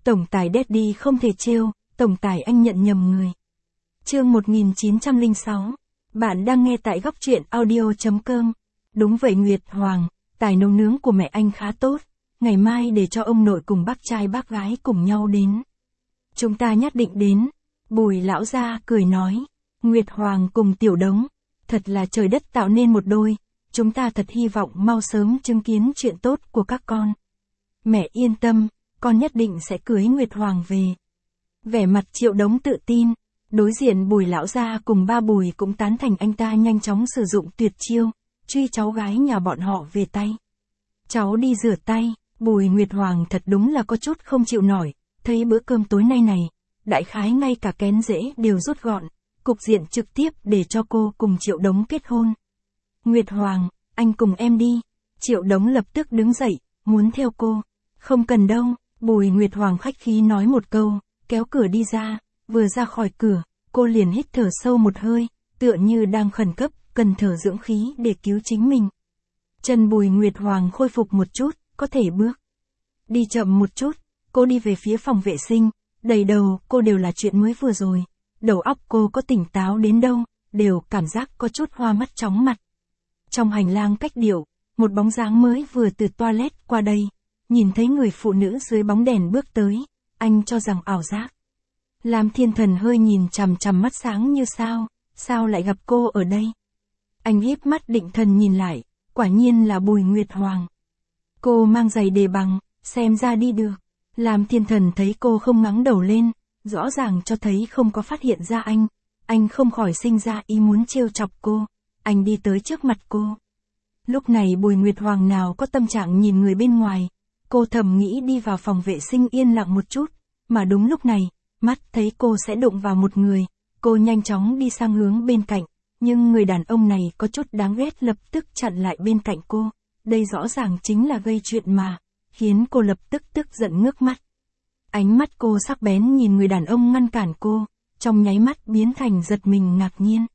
Tổng tài Daddy không thể trêu, tổng tài anh nhận nhầm người. Chương 1906. Bạn đang nghe tại góc truyện audio.com. Đúng vậy Nguyệt Hoàng, tài nấu nướng của mẹ anh khá tốt. Ngày mai để cho ông nội cùng bác trai bác gái cùng nhau đến. Chúng ta nhất định đến. Bùi lão gia cười nói. Nguyệt Hoàng cùng Tiểu Đống. Thật là trời đất tạo nên một đôi. Chúng ta thật hy vọng mau sớm chứng kiến chuyện tốt của các con. Mẹ yên tâm, con nhất định sẽ cưới Nguyệt Hoàng về. Vẻ mặt Triệu Đống tự tin. Đối diện Bùi lão gia cùng ba Bùi cũng tán thành anh ta nhanh chóng sử dụng tuyệt chiêu, truy cháu gái nhà bọn họ về tay. Cháu đi rửa tay. Bùi Nguyệt Hoàng thật đúng là có chút không chịu nổi, thấy bữa cơm tối nay này, đại khái ngay cả kén rễ đều rút gọn, cục diện trực tiếp để cho cô cùng Triệu Đống kết hôn. Nguyệt Hoàng, anh cùng em đi. Triệu Đống lập tức đứng dậy, muốn theo cô. Không cần đâu, Bùi Nguyệt Hoàng khách khí nói một câu, kéo cửa đi ra, vừa ra khỏi cửa, cô liền hít thở sâu một hơi, tựa như đang khẩn cấp, cần thở dưỡng khí để cứu chính mình. Chân Bùi Nguyệt Hoàng khôi phục một chút, có thể bước. Đi chậm một chút, cô đi về phía phòng vệ sinh, đầy đầu cô đều là chuyện mới vừa rồi. Đầu óc cô có tỉnh táo đến đâu, đều cảm giác có chút hoa mắt chóng mặt. Trong hành lang cách điệu, một bóng dáng mới vừa từ toilet qua đây, nhìn thấy người phụ nữ dưới bóng đèn bước tới, anh cho rằng ảo giác. Lam Thiên Thần hơi nhìn chằm chằm mắt sáng như sao lại gặp cô ở đây? Anh híp mắt định thần nhìn lại, quả nhiên là Bùi Nguyệt Hoàng. Cô mang giày đề bằng, xem ra đi được. Lam Thiên Thần thấy cô không ngẩng đầu lên, rõ ràng cho thấy không có phát hiện ra anh không khỏi sinh ra ý muốn trêu chọc cô, anh đi tới trước mặt cô. Lúc này Bùi Nguyệt Hoàng nào có tâm trạng nhìn người bên ngoài, cô thầm nghĩ đi vào phòng vệ sinh yên lặng một chút, mà đúng lúc này, mắt thấy cô sẽ đụng vào một người, cô nhanh chóng đi sang hướng bên cạnh, nhưng người đàn ông này có chút đáng ghét lập tức chặn lại bên cạnh cô, đây rõ ràng chính là gây chuyện mà, khiến cô lập tức tức giận ngước mắt. Ánh mắt cô sắc bén nhìn người đàn ông ngăn cản cô, trong nháy mắt biến thành giật mình ngạc nhiên.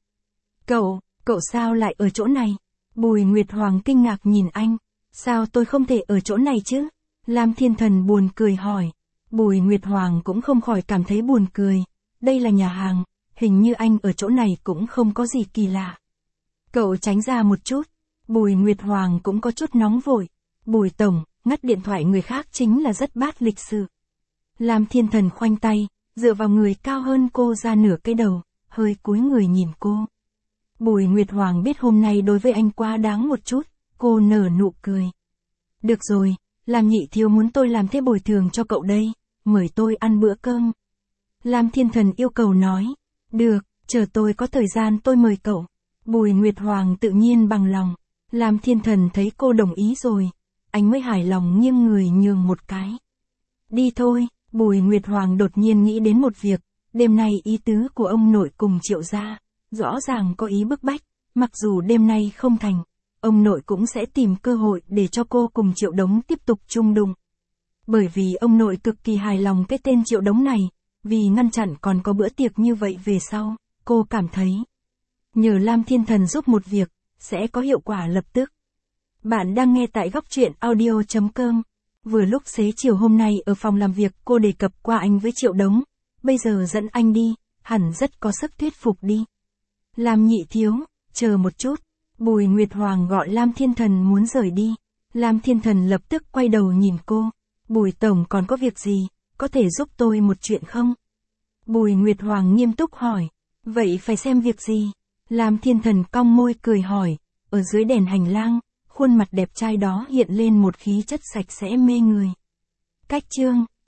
Cậu sao lại ở chỗ này? Bùi Nguyệt Hoàng kinh ngạc nhìn anh, sao tôi không thể ở chỗ này chứ? Lam Thiên Thần buồn cười hỏi. Bùi Nguyệt Hoàng cũng không khỏi cảm thấy buồn cười, đây là nhà hàng, hình như anh ở chỗ này cũng không có gì kỳ lạ. Cậu tránh ra một chút. Bùi Nguyệt Hoàng cũng có chút nóng vội. Bùi Tổng, ngắt điện thoại người khác chính là rất bát lịch sự. Lam Thiên Thần khoanh tay, dựa vào người cao hơn cô ra nửa cái đầu, hơi cúi người nhìn cô. Bùi Nguyệt Hoàng biết hôm nay đối với anh quá đáng một chút, cô nở nụ cười. Được rồi, Lam nhị thiếu muốn tôi làm thế bồi thường cho cậu đây, mời tôi ăn bữa cơm. Lam Thiên Thần yêu cầu nói, được, chờ tôi có thời gian tôi mời cậu. Bùi Nguyệt Hoàng tự nhiên bằng lòng. Lam Thiên Thần thấy cô đồng ý rồi, anh mới hài lòng nghiêng người nhường một cái. Đi thôi. Bùi Nguyệt Hoàng đột nhiên nghĩ đến một việc, đêm nay ý tứ của ông nội cùng Triệu gia, rõ ràng có ý bức bách, mặc dù đêm nay không thành, ông nội cũng sẽ tìm cơ hội để cho cô cùng Triệu Đống tiếp tục chung đụng. Bởi vì ông nội cực kỳ hài lòng cái tên Triệu Đống này, vì ngăn chặn còn có bữa tiệc như vậy về sau, cô cảm thấy nhờ Lam Thiên Thần giúp một việc, sẽ có hiệu quả lập tức. Bạn đang nghe tại góc truyện audio.com. Vừa lúc xế chiều hôm nay ở phòng làm việc cô đề cập qua anh với Triệu Đống, bây giờ dẫn anh đi, hẳn rất có sức thuyết phục đi. Lam nhị thiếu, chờ một chút. Bùi Nguyệt Hoàng gọi Lam Thiên Thần muốn rời đi. Lam Thiên Thần lập tức quay đầu nhìn cô. Bùi Tổng còn có việc gì, có thể giúp tôi một chuyện không? Bùi Nguyệt Hoàng nghiêm túc hỏi. Vậy phải xem việc gì? Lam Thiên Thần cong môi cười hỏi. Ở dưới đèn hành lang, khuôn mặt đẹp trai đó hiện lên một khí chất sạch sẽ mê người. Cách chương